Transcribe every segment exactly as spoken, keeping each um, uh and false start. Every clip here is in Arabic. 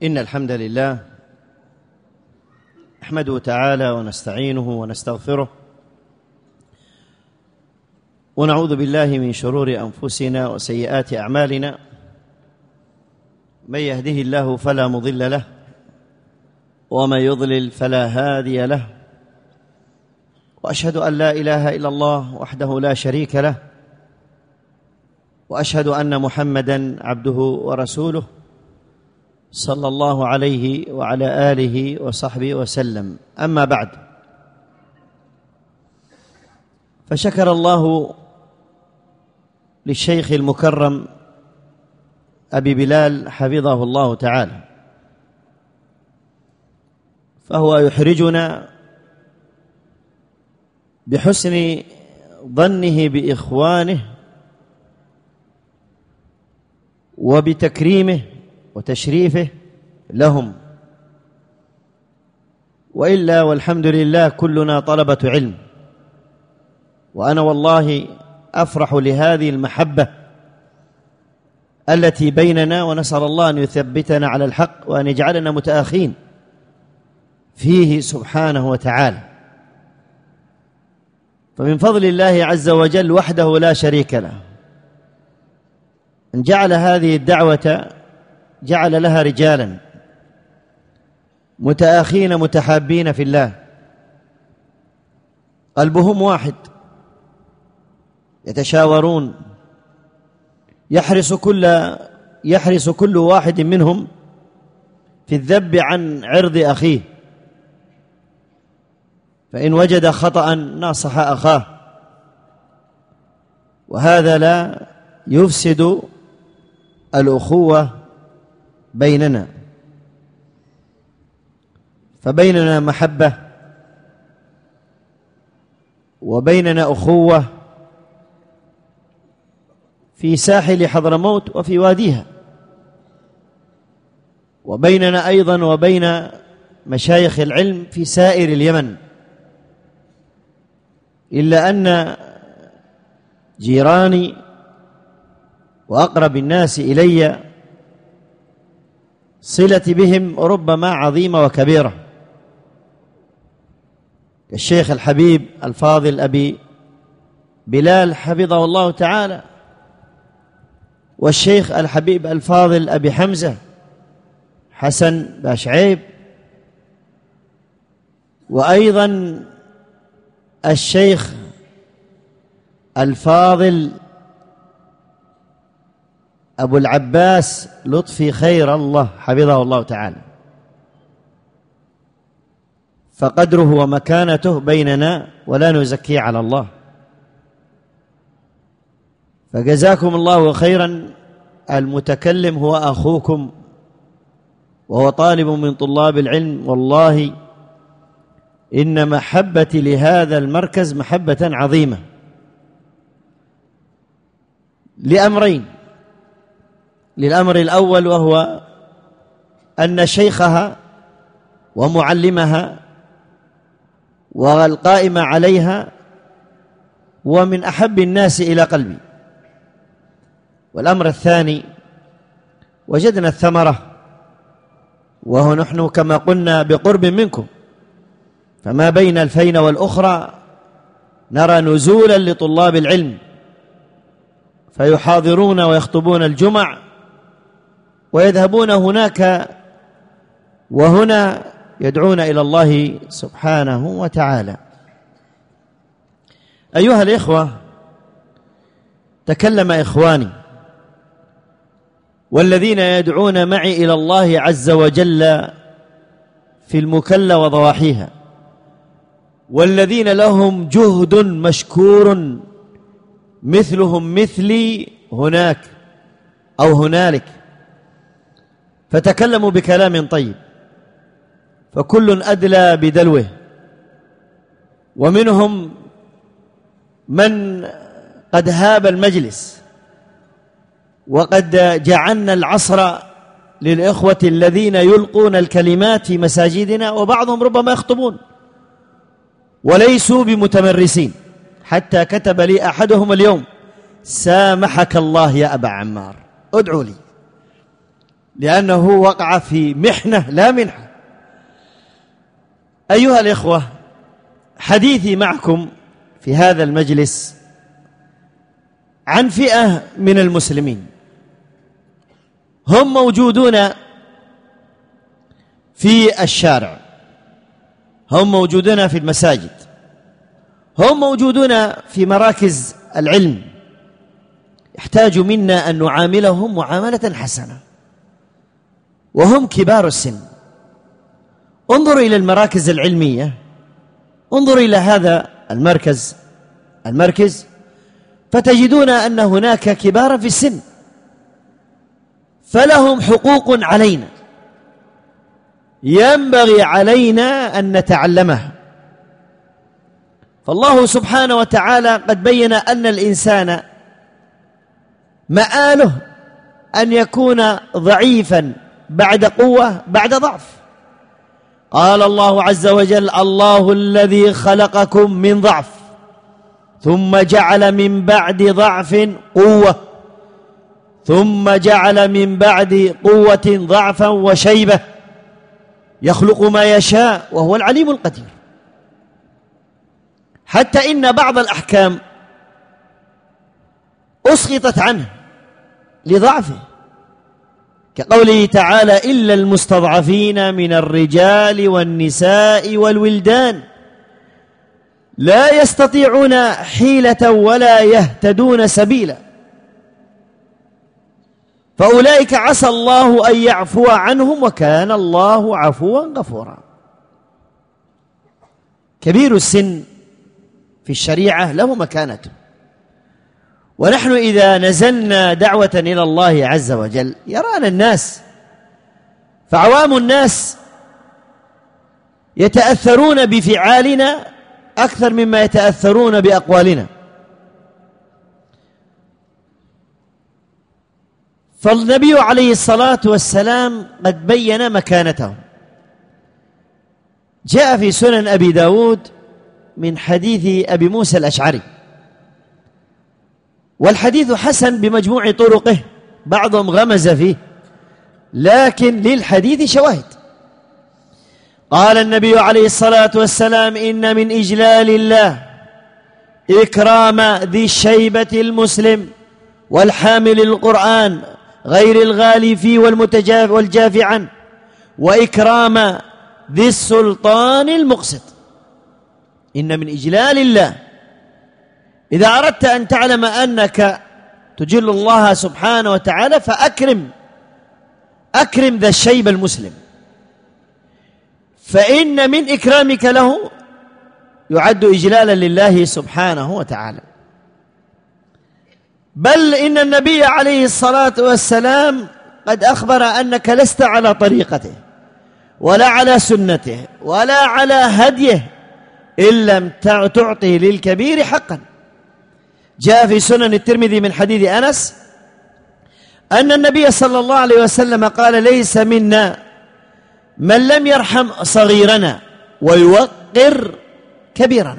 إن الحمد لله نحمده تعالى ونستعينه ونستغفره ونعوذ بالله من شرور أنفسنا وسيئات أعمالنا. من يهده الله فلا مضل له ومن يضلل فلا هادي له، وأشهد أن لا إله إلا الله وحده لا شريك له، وأشهد أن محمدًا عبده ورسوله صلى الله عليه وعلى آله وصحبه وسلم. أما بعد، فشكر الله للشيخ المكرم أبي بلال حفظه الله تعالى، فهو يحرجنا بحسن ظنه بإخوانه وبتكريمه وتشريفه لهم، وإلا والحمد لله كلنا طلبة علم، وأنا والله أفرح لهذه المحبة التي بيننا، ونسأل الله أن يثبتنا على الحق وأن يجعلنا متآخين فيه سبحانه وتعالى. فمن فضل الله عز وجل وحده لا شريك له أن جعل هذه الدعوة جعل لها رجالا متآخين متحابين في الله، قلبهم واحد، يتشاورون، يحرص كل يحرص كل واحد منهم في الذب عن عرض أخيه، فإن وجد خطأ ناصح أخاه، وهذا لا يفسد الأخوة بيننا، فبيننا محبة وبيننا أخوة في ساحل حضرموت وفي واديها، وبيننا أيضا وبين مشايخ العلم في سائر اليمن، إلا أن جيراني وأقرب الناس إلي صلتي بهم ربما عظيمة وكبيرة، الشيخ الحبيب الفاضل أبي بلال حفظه الله تعالى، والشيخ الحبيب الفاضل أبي حمزة حسن باشعيب، وأيضا الشيخ الفاضل أبو العباس لطفي خير الله حفظه الله تعالى، فقدره ومكانته بيننا ولا نزكي على الله. فجزاكم الله خيرا. المتكلم هو أخوكم وهو طالب من طلاب العلم، والله إن محبتي لهذا المركز محبة عظيمة لأمرين. للأمر الأول، وهو أن شيخها ومعلمها والقائم عليها ومن أحب الناس إلى قلبي. والأمر الثاني، وجدنا الثمرة، وهو نحن كما قلنا بقرب منكم، فما بين الفين والأخرى نرى نزولا لطلاب العلم فيحاضرون ويخطبون الجمع ويذهبون هناك وهنا يدعون إلى الله سبحانه وتعالى. أيها الإخوة، تكلم إخواني والذين يدعون معي إلى الله عز وجل في المكلا وضواحيها، والذين لهم جهد مشكور مثلهم مثلي هناك أو هنالك، فتكلموا بكلام طيب، فكل أدلى بدلوه، ومنهم من قد هاب المجلس، وقد جعلنا العصر للإخوة الذين يلقون الكلمات في مساجدنا، وبعضهم ربما يخطبون وليسوا بمتمرسين، حتى كتب لي أحدهم اليوم: سامحك الله يا أبا عمار، ادعوا لي. لأنه وقع في محنة لا منحة. أيها الإخوة، حديثي معكم في هذا المجلس عن فئة من المسلمين هم موجودون في الشارع، هم موجودون في المساجد، هم موجودون في مراكز العلم، يحتاج منا أن نعاملهم معاملة حسنة، وهم كبار السن. انظروا إلى المراكز العلمية، انظروا إلى هذا المركز المركز فتجدون أن هناك كبار في السن، فلهم حقوق علينا ينبغي علينا أن نتعلمها. فالله سبحانه وتعالى قد بين أن الإنسان مآله أن يكون ضعيفا بعد قوة بعد ضعف. قال الله عز وجل: الله الذي خلقكم من ضعف ثم جعل من بعد ضعف قوة ثم جعل من بعد قوة ضعفا وشيبة يخلق ما يشاء وهو العليم القدير. حتى إن بعض الأحكام أسقطت عنه لضعفه، كقوله تعالى: إلا المستضعفين من الرجال والنساء والولدان لا يستطيعون حيلة ولا يهتدون سبيلا، فأولئك عسى الله أن يعفو عنهم وكان الله عفوا غفورا. كبير السن في الشريعة له مكانته، ونحن إذا نزلنا دعوة إلى الله عز وجل يرانا الناس، فعوام الناس يتأثرون بفعالنا أكثر مما يتأثرون بأقوالنا. فالنبي عليه الصلاة والسلام قد بين مكانته. جاء في سنن أبي داود من حديث أبي موسى الأشعري، والحديث حسن بمجموع طرقه، بعضهم غمز فيه، لكن للحديث شواهد. قال النبي عليه الصلاة والسلام: إن من إجلال الله إكرام ذي الشيبة المسلم والحامل القرآن غير الغالي فيه والمتجاف والجاف عنه، وإكرام ذي السلطان المقسط. إن من إجلال الله، إذا أردت أن تعلم أنك تجل الله سبحانه وتعالى فأكرم أكرم ذا الشيب المسلم، فإن من إكرامك له يعد إجلالا لله سبحانه وتعالى. بل إن النبي عليه الصلاة والسلام قد أخبر أنك لست على طريقته ولا على سنته ولا على هديه إن لم تعطي للكبير حقا. جاء في سنن الترمذي من حديث أنس أن النبي صلى الله عليه وسلم قال: ليس منا من لم يرحم صغيرنا ويوقر كبيرنا.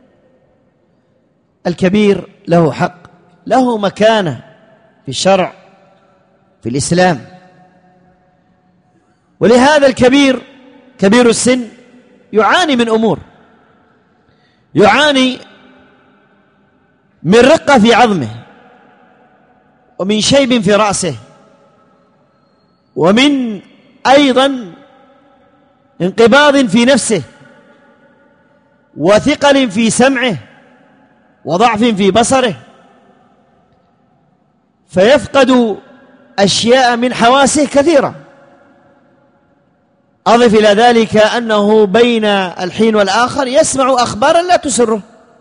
الكبير له حق، له مكانة في الشرع في الإسلام، ولهذا الكبير كبير السن يعاني من أمور، يعاني من رقة في عظمه، ومن شيب في رأسه، ومن أيضا انقباض في نفسه، وثقل في سمعه، وضعف في بصره، فيفقد أشياء من حواسه كثيرة. أضف إلى ذلك أنه بين الحين والآخر يسمع أخبارا لا تسره،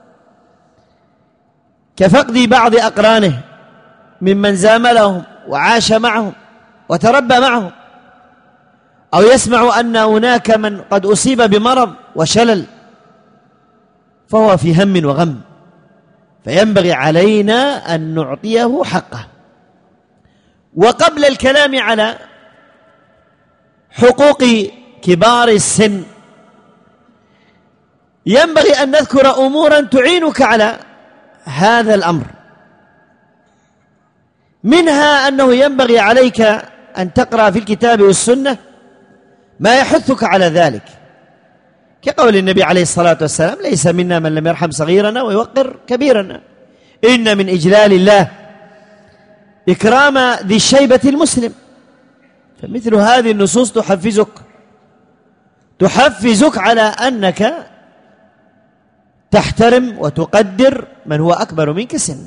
كفقد بعض أقرانه ممن زاملهم وعاش معهم وتربى معهم، أو يسمع أن هناك من قد أصيب بمرض وشلل، فهو في هم وغم، فينبغي علينا أن نعطيه حقه. وقبل الكلام على حقوق كبار السن ينبغي أن نذكر أمورا تعينك على هذا الأمر. منها أنه ينبغي عليك أن تقرأ في الكتاب والسنة ما يحثك على ذلك، كقول النبي عليه الصلاة والسلام: ليس منا من لم يرحم صغيرنا ويوقر كبيرنا. إن من إجلال الله إكرام ذي الشيبة المسلم. فمثل هذه النصوص تحفزك تحفزك على أنك تحترم وتقدر من هو أكبر منك سنا.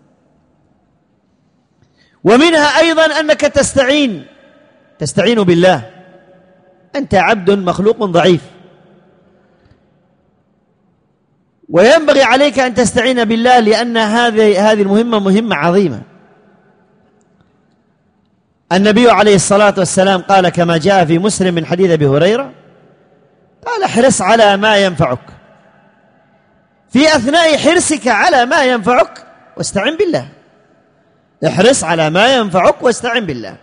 ومنها أيضا أنك تستعين تستعين بالله. أنت عبد مخلوق ضعيف، وينبغي عليك أن تستعين بالله، لأن هذه هذه المهمة مهمة عظيمة. النبي عليه الصلاة والسلام قال كما جاء في مسلم من حديث أبي هريرة، قال: احرص على ما ينفعك، في أثناء حرصك على ما ينفعك واستعن بالله. احرص على ما ينفعك واستعن بالله.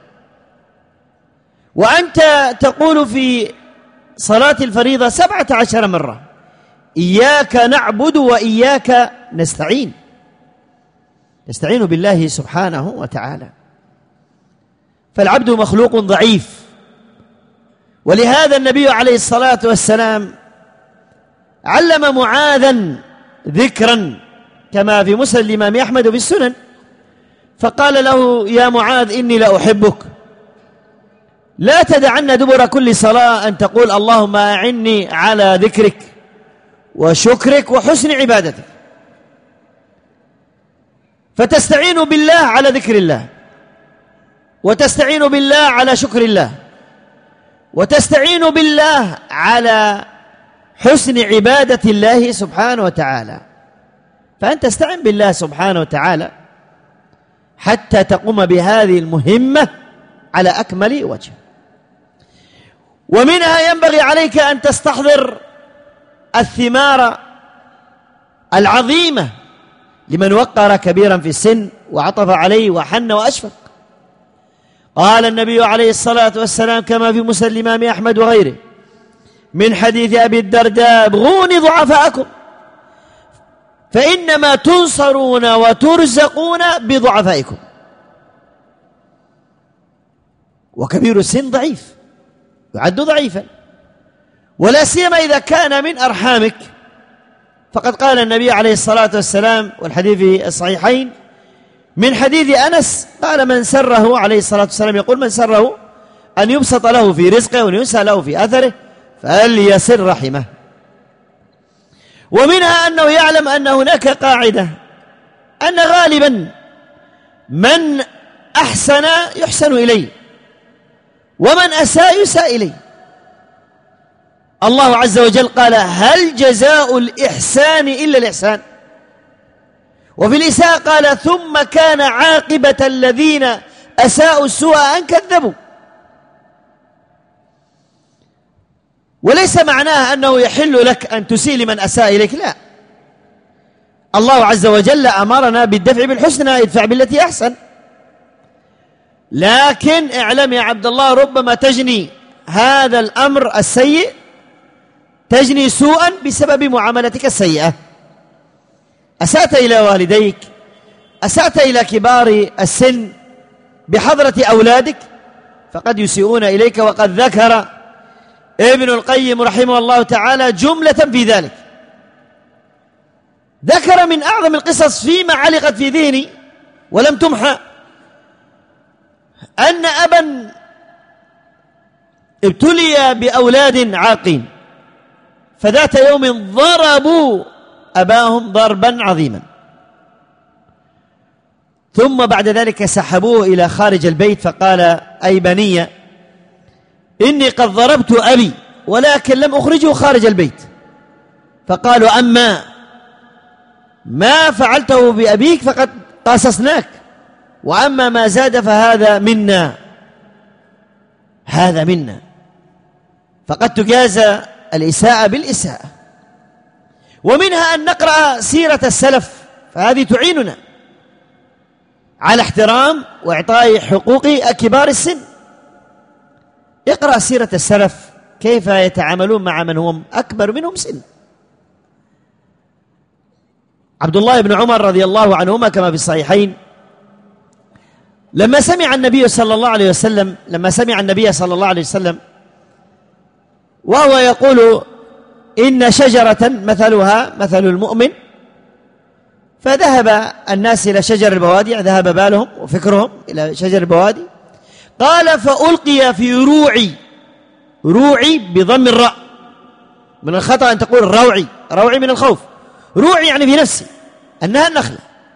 وأنت تقول في صلاة الفريضة سبعة عشر مرة: إياك نعبد وإياك نستعين. نستعين بالله سبحانه وتعالى. فالعبد مخلوق ضعيف، ولهذا النبي عليه الصلاة والسلام علم معاذا ذكرا كما في مسند الإمام أحمد في السنن، فقال له: يا معاذ إني لأحبك، لا تدعن دبر كل صلاة أن تقول: اللهم أعني على ذكرك وشكرك وحسن عبادتك. فتستعين بالله على ذكر الله، وتستعين بالله على شكر الله، وتستعين بالله على حسن عبادة الله سبحانه وتعالى. فأنت استعن بالله سبحانه وتعالى حتى تقوم بهذه المهمة على أكمل وجه. ومنها ينبغي عليك أن تستحضر الثمار العظيمة لمن وقر كبيرا في السن وعطف عليه وحن وأشفق. قال النبي عليه الصلاة والسلام كما في مسند الإمام أحمد وغيره من حديث أبي الدرداء: ابغوني ضعفاءكم فإنما تنصرون وترزقون بضعفائكم. وكبير السن ضعيف، يعد ضعيفا، ولا سيما إذا كان من أرحامك. فقد قال النبي عليه الصلاة والسلام والحديث في الصحيحين من حديث أنس قال: من سره عليه الصلاة والسلام يقول: من سره أن يبسط له في رزقه وأن ينسى له في أثره فليصل رحمه. ومنها أنه يعلم أن هناك قاعدة أن غالبا من أحسن يحسن إليه، ومن أساء يساء إليه. الله عز وجل قال: هل جزاء الإحسان إلا الإحسان؟ وفي الإساءة قال: ثم كان عاقبة الذين أساءوا السوء أن كذبوا. وليس معناه أنه يحل لك أن تسيء لمن أساء إليك، لا. الله عز وجل أمرنا بالدفع بالحسنى: ادفع بالتي أحسن. لكن اعلم يا عبد الله، ربما تجني هذا الأمر السيء تجني سوءا بسبب معاملتك السيئة. أسأت إلى والديك، أسأت إلى كبار السن بحضرة أولادك، فقد يسيئون إليك. وقد ذكر ابن القيم رحمه الله تعالى جملة في ذلك، ذكر من أعظم القصص فيما علقت في ذهني ولم تمحى أن أبا ابتلي بأولاد عاقين، فذات يوم ضربوا أباهم ضربا عظيما، ثم بعد ذلك سحبوه إلى خارج البيت فقال: أي بني إني قد ضربت أبي ولكن لم أخرجه خارج البيت. فقالوا: أما ما فعلته بأبيك فقد قاصصناك، وأما ما زاد فهذا منا، هذا منا. فقد تجازى الإساءة بالإساءة. ومنها أن نقرأ سيرة السلف، فهذه تعيننا على احترام وإعطاء حقوق كبار السن. اقرأ سيرة السلف كيف يتعاملون مع من هم أكبر منهم سن. عبد الله بن عمر رضي الله عنهما كما في الصحيحين لما سمع النبي صلى الله عليه وسلم لما سمع النبي صلى الله عليه وسلم وهو يقول إن شجرة مثلها مثل المؤمن، فذهب الناس إلى شجر البوادي، ذهب بالهم وفكرهم إلى شجر البوادي. قال فألقي في روعي، روعي بضم الراء، من الخطأ أن تقول روعي، روعي من الخوف، روعي يعني في نفسي أنها النخلة.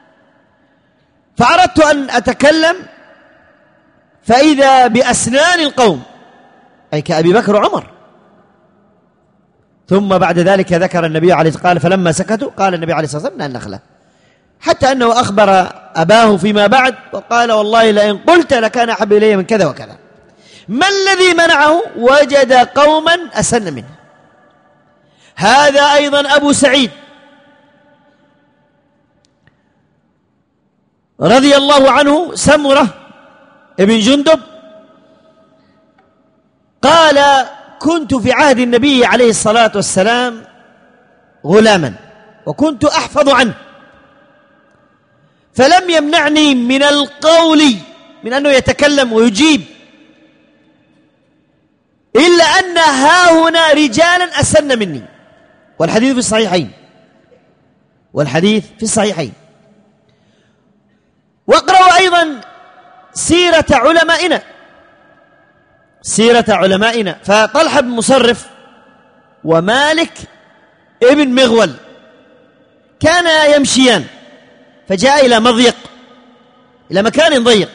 فأردت أن أتكلم فإذا بأسنان القوم، أي كأبي بكر وعمر. ثم بعد ذلك ذكر النبي عليه الصلاة والسلام، فلما سكتوا قال النبي عليه الصلاة والسلام أنها النخلة، حتى أنه أخبر أباه فيما بعد وقال والله لئن قلت لكان أحب إلي من كذا وكذا. ما الذي منعه؟ وجد قوما أسن منه. هذا أيضا أبو سعيد رضي الله عنه، سمرة ابن جندب، قال كنت في عهد النبي عليه الصلاة والسلام غلاما وكنت أحفظ عنه، فلم يمنعني من القول، من أنه يتكلم ويجيب، إلا أن هاهنا رجالا أسن مني. والحديث في الصحيحين، والحديث في الصحيحين. واقرأوا أيضا سيرة علمائنا، سيرة علمائنا. فطلحة بن مصرف ومالك ابن مغول كانا يمشيان، فجاء إلى مضيق، إلى مكان ضيق،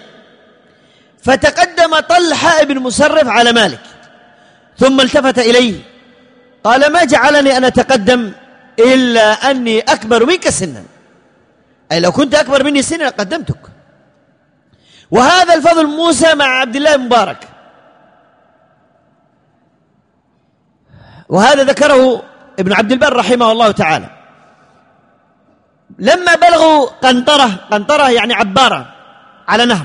فتقدم طلحة بن مصرف على مالك، ثم التفت إليه قال ما جعلني أن أتقدم إلا أني أكبر منك سنا، أي لو كنت أكبر مني سنا لقدمتك. وهذا الفضل موسى مع عبد الله المبارك، وهذا ذكره ابن عبد البر رحمه الله تعالى. لما بلغوا قنطرة، قنطرة يعني عبارة على نهر،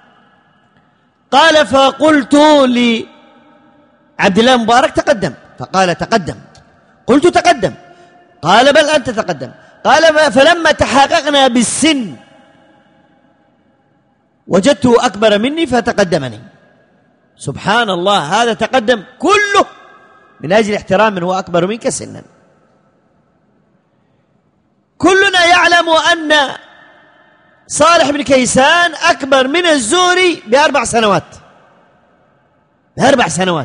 قال فقلت لعبد الله المبارك تقدم، فقال تقدم. قلت تقدم، قال بل أنت تقدم. قال فلما تحققنا بالسن وجدته أكبر مني فتقدمني. سبحان الله، هذا تقدم كله من أجل احترام من هو أكبر منك سنا. كلنا يعلم أن صالح بن كيسان أكبر من الزهري بأربع سنوات، بأربع سنوات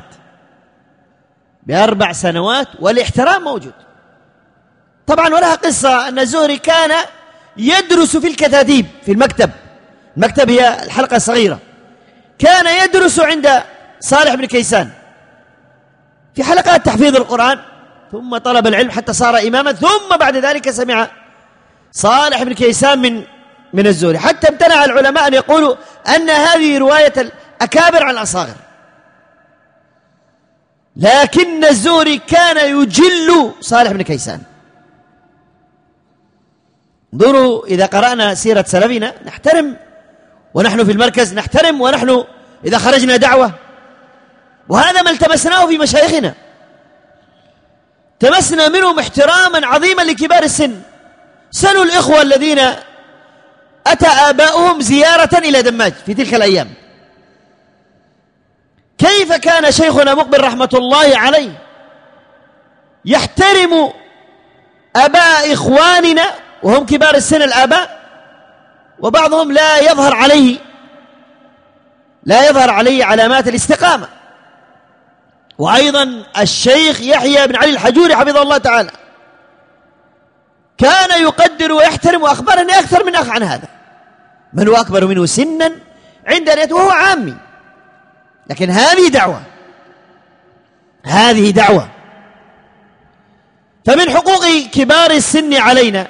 بأربع سنوات والاحترام موجود. طبعا ولها قصة أن الزهري كان يدرس في الكتاتيب، في المكتب، المكتب هي الحلقة الصغيرة، كان يدرس عند صالح بن كيسان في حلقات تحفيظ القرآن، ثم طلب العلم حتى صار إماما، ثم بعد ذلك سمع صالح بن كيسان من من الزهري، حتى امتنع العلماء أن يقولوا أن هذه رواية الأكابر عن الأصاغر. لكن الزهري كان يجل صالح بن كيسان. انظروا إذا قرأنا سيرة سلفنا نحترم، ونحن في المركز نحترم، ونحن إذا خرجنا دعوة، وهذا ما التمسناه في مشايخنا، تمسنا منهم احتراما عظيما لكبار السن. سلوا الإخوة الذين أتى آباؤهم زيارة إلى دماج في تلك الأيام، كيف كان شيخنا مقبل رحمة الله عليه يحترم أباء إخواننا وهم كبار السن الآباء، وبعضهم لا يظهر عليه لا يظهر عليه علامات الاستقامة. وأيضا الشيخ يحيى بن علي الحجوري حفظه الله تعالى كان يقدر ويحترم، وأخبرني أكثر من أخ عن هذا، من هو أكبر منه سنا عند أن وهو عامي. لكن هذه دعوة، هذه دعوة. فمن حقوق كبار السن علينا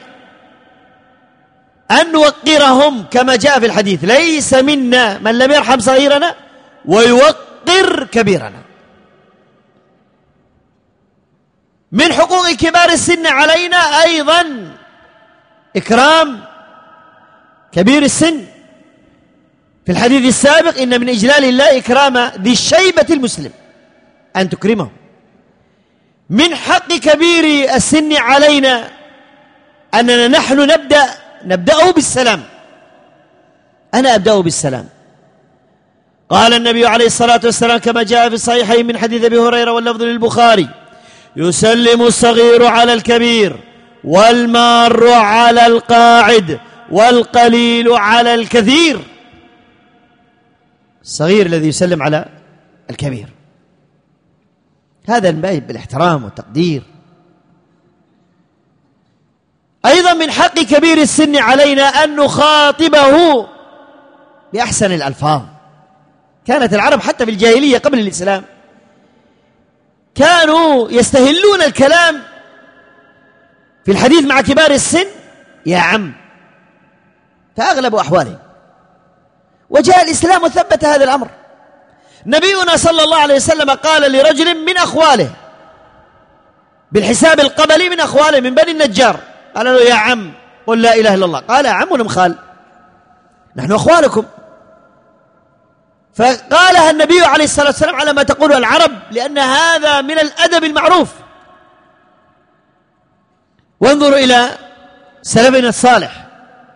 أن نوقرهم كما جاء في الحديث: ليس منا من لم يرحم صغيرنا ويوقر كبيرنا. من حقوق كبار السن علينا أيضا إكرام كبير السن. في الحديث السابق: إن من إجلال الله إكرام ذي الشيبة المسلم، أن تكرمه. من حق كبير السن علينا أننا نحن نبدأ نبدأه بالسلام. أنا أبدأه بالسلام، قال النبي عليه الصلاة والسلام كما جاء في الصحيحين من حديث أبي هريرة واللفظ للبخاري: يسلم الصغير على الكبير، والمار على القاعد، والقليل على الكثير. الصغير الذي يسلم على الكبير، هذا الباب بالاحترام والتقدير. أيضا من حق كبير السن علينا أن نخاطبه بأحسن الألفاظ. كانت العرب حتى في الجاهلية قبل الإسلام كانوا يستهلون الكلام في الحديث مع كبار السن يا عم، فأغلب أحوالهم. وجاء الإسلام وثبت هذا الأمر. نبينا صلى الله عليه وسلم قال لرجل من أخواله بالحساب القبلي من أخواله من بني النجار، قال له: يا عم قل لا إله إلا الله. قال: يا عم ولم خال، نحن أخوالكم. فقالها النبي عليه الصلاة والسلام على ما تقول العرب، لأن هذا من الأدب المعروف. وانظروا إلى سلفنا الصالح،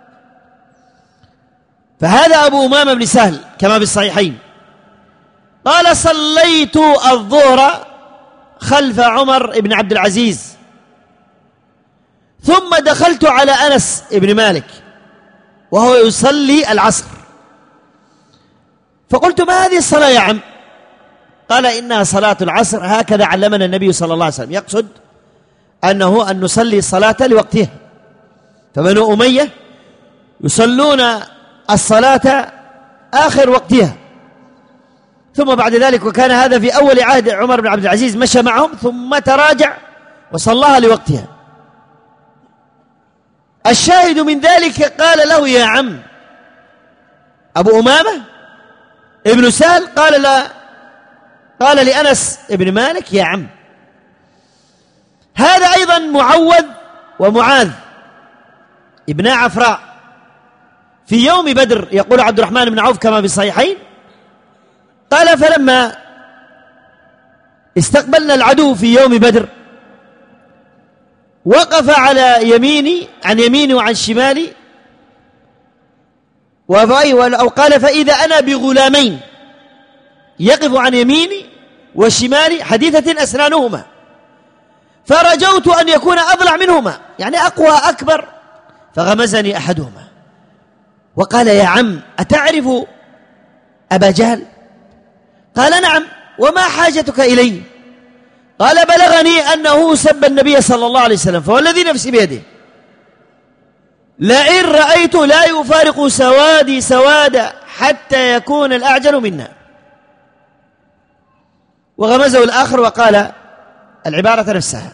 فهذا أبو أمامة بن سهل كما في الصحيحين قال: صليت الظهر خلف عمر بن عبد العزيز، ثم دخلت على أنس بن مالك وهو يصلي العصر، فقلت: ما هذه الصلاة يا عم؟ قال: إنها صلاة العصر، هكذا علمنا النبي صلى الله عليه وسلم. يقصد أنه أن نصلي الصلاة لوقتها. فبنو أمية يصلون الصلاة آخر وقتها، ثم بعد ذلك، وكان هذا في أول عهد عمر بن عبد العزيز، مشى معهم ثم تراجع وصلاها لوقتها. الشاهد من ذلك قال له: يا عم. أبو أمامة ابن سهل قال لا قال لأنس ابن مالك: يا عم. هذا أيضا معوذ ومعاذ ابن عفراء في يوم بدر، يقول عبد الرحمن بن عوف كما في الصحيحين قال: فلما استقبلنا العدو في يوم بدر وقف على يميني عن يميني وعن شمالي، أو قال: فإذا أنا بغلامين يقف عن يميني وشمالي حديثة أسنانهما، فرجوت أن يكون أضلع منهما، يعني أقوى أكبر، فغمزني أحدهما وقال: يا عم أتعرف أبا جهل؟ قال: نعم. وما حاجتك إلي؟ قال: بلغني أنه سب النبي صلى الله عليه وسلم، فوالذي نفسي بيده لئن رأيت لا يفارق سوادي سوادا حتى يكون الأعجل منا. وغمزه الآخر وقال العبارة نفسها.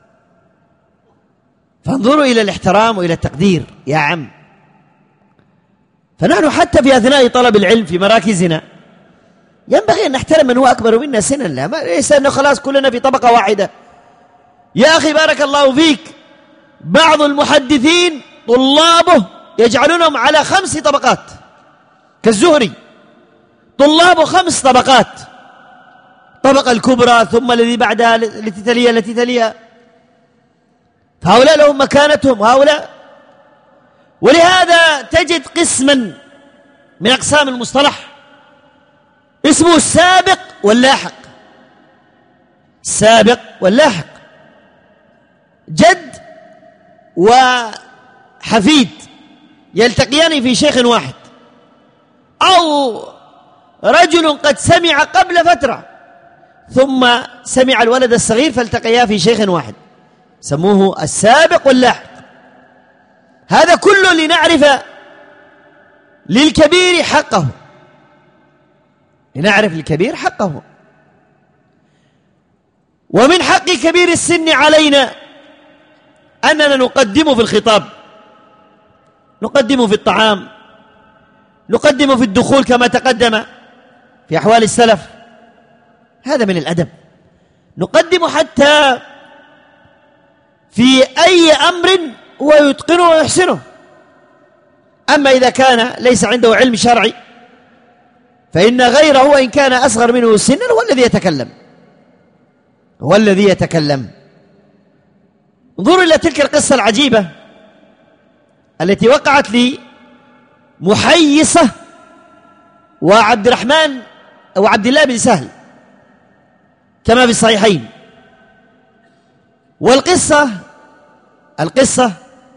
فانظروا إلى الاحترام وإلى التقدير، يا عم. فنحن حتى في أثناء طلب العلم في مراكزنا ينبغي أن نحترم من هو أكبر منا سنا، لا ليس أنه خلاص كلنا في طبقة واحدة. يا أخي بارك الله فيك، بعض المحدثين طلابه يجعلونهم على خمس طبقات كالزهري، طلابه خمس طبقات، طبقة الكبرى ثم الذي بعدها التي تليها التي تليها، فهؤلاء لهم مكانتهم هؤلاء. ولهذا تجد قسما من أقسام المصطلح اسمه السابق واللاحق. السابق واللاحق، جد وحفيد يلتقيان في شيخ واحد، أو رجل قد سمع قبل فترة ثم سمع الولد الصغير فالتقيا في شيخ واحد، سموه السابق واللاحق. هذا كله لنعرف للكبير حقه، لنعرف للكبير حقه. ومن حق كبير السن علينا أننا نقدمه في الخطاب، نقدمه في الطعام، نقدمه في الدخول كما تقدم في أحوال السلف. هذا من الأدب، نقدمه حتى في أي أمر هو يتقنه ويحسنه. أما إذا كان ليس عنده علم شرعي فإن غيره وإن كان أصغر منه سنا هو الذي يتكلم، هو الذي يتكلم. انظروا إلى تلك القصة العجيبة التي وقعت لي محيصة وعبد الرحمن وعبد الله بن سهل كما في الصحيحين. والقصة القصة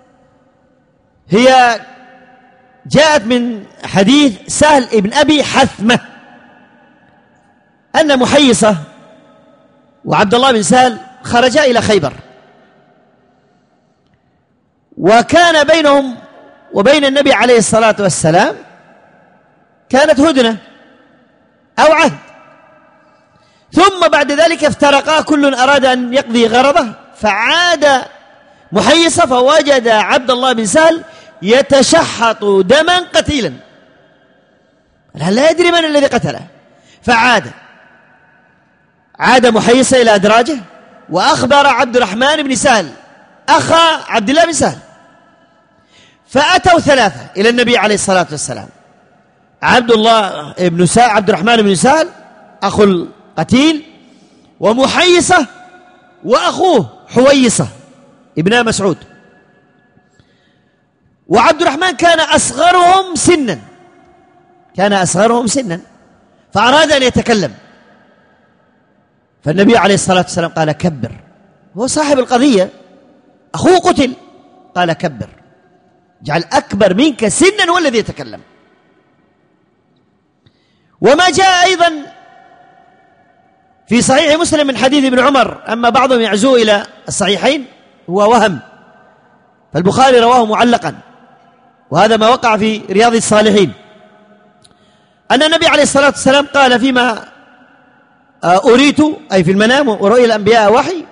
هي جاءت من حديث سهل ابن أبي حثمة أن محيصة وعبد الله بن سهل خرجا إلى خيبر، وكان بينهم وبين النبي عليه الصلاة والسلام كانت هدنة أو عهد، ثم بعد ذلك افترقا، كل أراد أن يقضي غرضه، فعاد محيصة فوجد عبد الله بن سهل يتشحط دما قتيلا، لا يدري من الذي قتله، فعاد عاد محيصة إلى أدراجه وأخبر عبد الرحمن بن سهل أخا عبد الله بن سهل، فأتوا ثلاثة إلى النبي عليه الصلاة والسلام، عبد الله بن سهل عبد الرحمن بن سهل أخو القتيل، ومحيصة وأخوه حويصة ابن مسعود. وعبد الرحمن كان أصغرهم سنا كان أصغرهم سنا فأراد أن يتكلم، فالنبي عليه الصلاة والسلام قال كبر، هو صاحب القضية، أخوه قتل، قال كبر، جعل أكبر منك سنا هو الذي يتكلم. وما جاء أيضا في صحيح مسلم من حديث ابن عمر، أما بعضهم يعزوه إلى الصحيحين هو وهم، فالبخاري رواه معلقا، وهذا ما وقع في رياض الصالحين، أن النبي عليه الصلاة والسلام قال فيما أريت، أي في المنام ورؤيا الأنبياء وحي،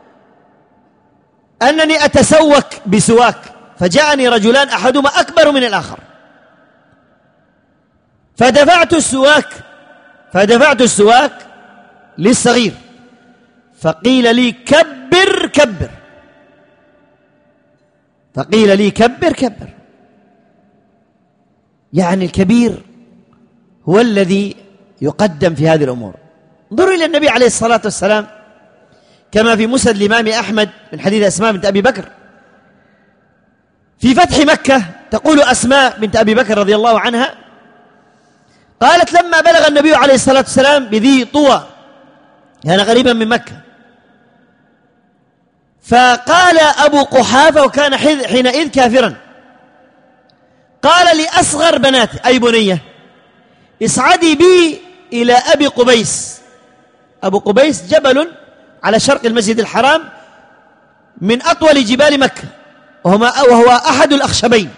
أنني أتسوك بسواك، فجاءني رجلان أحدهما أكبر من الآخر، فدفعت السواك فدفعت السواك للصغير، فقيل لي كبر كبر فقيل لي كبر كبر يعني الكبير هو الذي يقدم في هذه الأمور. انظروا إلى النبي عليه الصلاة والسلام كما في مسند الإمام أحمد من حديث أسماء بنت أبي بكر في فتح مكة، تقول أسماء بنت أبي بكر رضي الله عنها قالت لما بلغ النبي عليه الصلاة والسلام بذي طوى، يعني قريبا من مكة، فقال أبو قحافة وكان حينئذ كافرا، قال لأصغر بناته أي بنية اصعدي بي إلى أبي قبيس. أبو قبيس جبل على شرق المسجد الحرام من أطول جبال مكة، وهو أحد الأخشبين،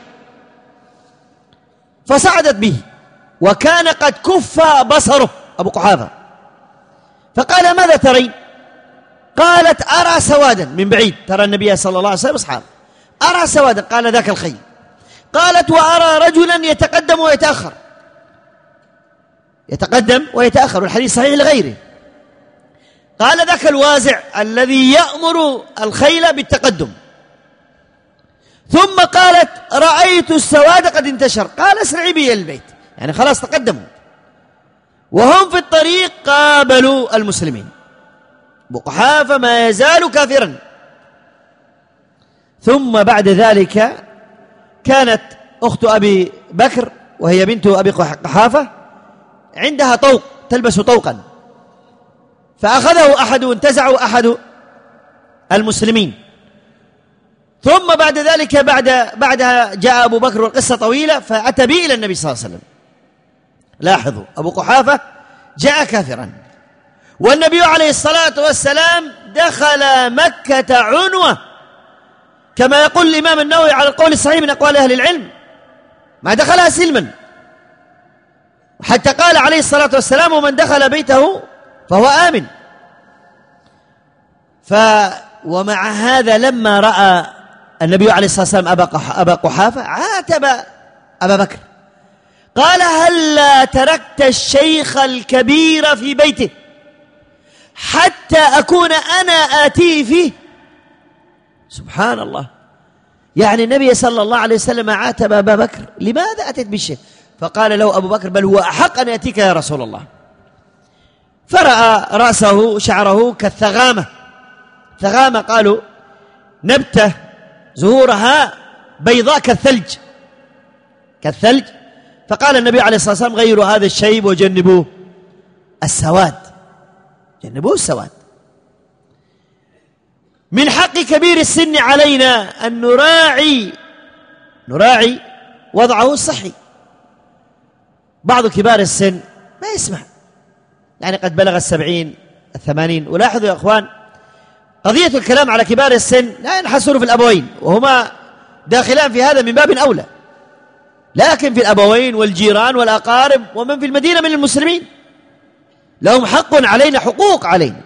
فصعدت به وكان قد كف بصره أبو قحافة، فقال ماذا ترين؟ قالت أرى سوادا من بعيد، ترى النبي صلى الله عليه وسلم أصحابه، أرى سوادا، قال ذاك الخيل. قالت وأرى رجلا يتقدم ويتأخر يتقدم ويتأخر، والحديث صحيح لغيره. قال ذاك الوازع الذي يأمر الخيل بالتقدم. ثم قالت رأيت السواد قد انتشر، قال اسرعي بي البيت، يعني خلاص تقدموا، وهم في الطريق قابلوا المسلمين. أبو قحافة ما يزال كافرا. ثم بعد ذلك كانت أخت أبي بكر وهي بنت أبي قحافة عندها طوق، تلبس طوقا، فأخذه أحد وانتزعه أحد المسلمين. ثم بعد ذلك بعد بعدها جاء أبو بكر والقصة طويلة، فأتى به إلى النبي صلى الله عليه وسلم. لاحظوا أبو قحافة جاء كافرا، والنبي عليه الصلاة والسلام دخل مكة عنوة، كما يقول الإمام النووي على القول الصحيح من أقوال أهل العلم، ما دخلها سلما، حتى قال عليه الصلاة والسلام ومن دخل بيته فهو آمن. ف ومع هذا لما رأى النبي عليه الصلاة والسلام أبا قحافة عاتب أبا بكر، قال هلا تركت الشيخ الكبير في بيته حتى أكون أنا آتيه فيه. سبحان الله، يعني النبي صلى الله عليه وسلم عاتب أبا بكر لماذا أتيت بالشيخ؟ فقال له أبو بكر بل هو أحق أن يأتيك يا رسول الله. فرأى رأسه شعره كالثغامة، ثغامة قالوا نبتة زهورها بيضاء كالثلج كالثلج فقال النبي عليه الصلاة والسلام غيروا هذا الشيب وجنبوه السواد، جنبوه السواد. من حق كبير السن علينا أن نراعي نراعي وضعه الصحي. بعض كبار السن ما يسمع، يعني قد بلغ السبعين الثمانين. ولاحظوا يا أخوان، قضية الكلام على كبار السن لا ينحصر في الأبوين، وهما داخلان في هذا من باب أولى، لكن في الأبوين والجيران والأقارب ومن في المدينة من المسلمين لهم حق علينا، حقوق علينا.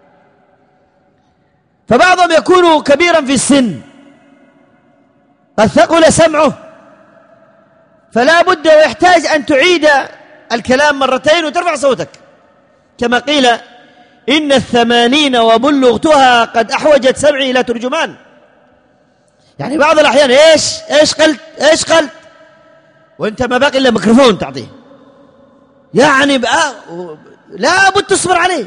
فبعضهم يكون كبيرا في السن قد ثقل سمعه، فلا بد ويحتاج أن تعيد الكلام مرتين وترفع صوتك، كما قيل إن الثمانين وبلغتها قد أحوجت سمعي إلى ترجمان. يعني بعض الأحيان إيش إيش قلت إيش قلت وأنت ما باقي إلا ميكروفون تعطيه، يعني بقى لا بد تصبر عليه.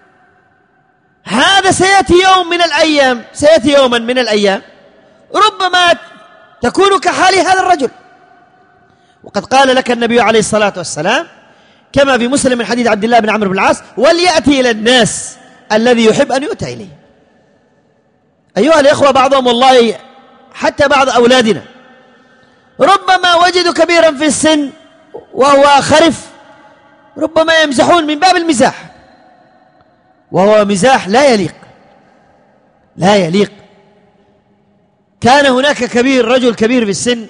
هذا سيأتي يوم من الأيام سيأتي يوما من الأيام ربما تكون كحال هذا الرجل. وقد قال لك النبي عليه الصلاة والسلام كما في مسلم من حديث عبد الله بن عمرو بن العاص: وليأتي إلى الناس الذي يحب أن يؤتى إليه. أيها الإخوة، بعضهم والله حتى بعض أولادنا ربما وجدوا كبيرا في السن وهو خرف، ربما يمزحون من باب المزاح، وهو مزاح لا يليق لا يليق. كان هناك كبير رجل كبير في السن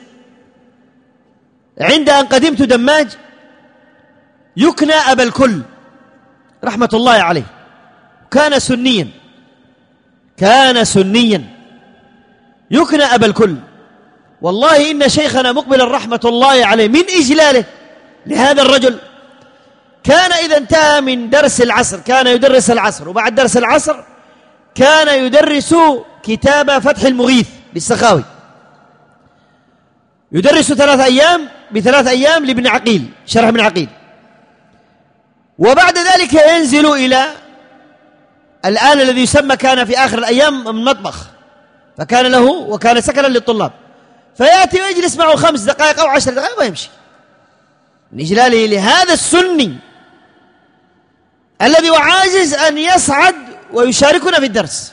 عند أن قدمت دماج يكنى أبا الكل رحمة الله عليه، كان سنيا كان سنيا يكنى أبا الكل. والله إن شيخنا مقبلا رحمة الله عليه من إجلاله لهذا الرجل كان إذا انتهى من درس العصر كان يدرس العصر، وبعد درس العصر كان يدرس كتاب فتح المغيث بالسخاوي، يدرس ثلاث أيام بثلاث أيام لابن عقيل، شرح ابن عقيل، وبعد ذلك ينزل إلى الآن الذي يسمى كان في آخر الأيام المطبخ، فكان له وكان سكنا للطلاب، فيأتي ويجلس معه خمس دقائق أو عشر دقائق ويمشي من إجلاله لهذا السني الذي وعاجز أن يصعد ويشاركنا في الدرس.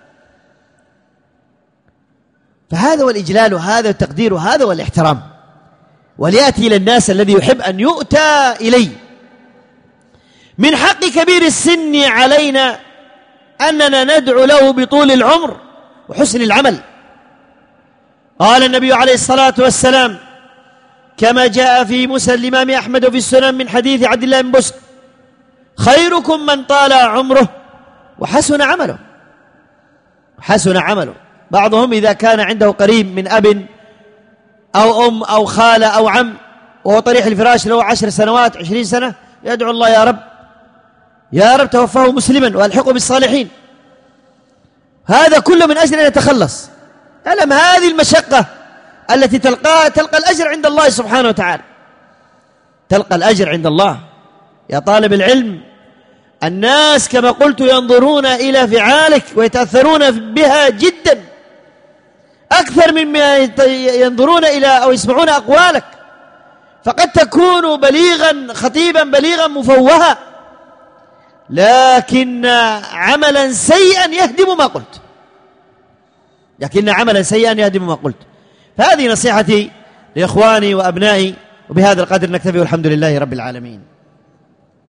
فهذا هو الإجلال وهذا التقدير وهذا هو الاحترام. وليأتي إلى الناس الذي يحب أن يؤتى إليه. من حق كبير السن علينا أننا ندعو له بطول العمر وحسن العمل. قال النبي عليه الصلاة والسلام كما جاء في مسند الإمام أحمد وفي السنن من حديث عبد الله بن بسط: خيركم من طال عمره وحسن عمله. حسن عمله. بعضهم إذا كان عنده قريب من أب أو أم أو خالة أو عم وهو طريح الفراش له عشر سنوات عشرين سنة يدعو الله: يا رب يا رب توفاه مسلما والحقه بالصالحين. هذا كله من أجل أن يتخلص. ألم هذه المشقة التي تلقاها تلقى الأجر عند الله سبحانه وتعالى، تلقى الأجر عند الله. يا طالب العلم، الناس كما قلت ينظرون إلى فعالك ويتأثرون بها جدا أكثر مما ينظرون إلى أو يسمعون أقوالك، فقد تكون بليغا خطيبا بليغا مفوها، لكن عملا سيئا يهدم ما قلت لكن عملا سيئا يهدم ما قلت. فهذه نصيحتي لإخواني وأبنائي، وبهذا القدر نكتفي والحمد لله رب العالمين.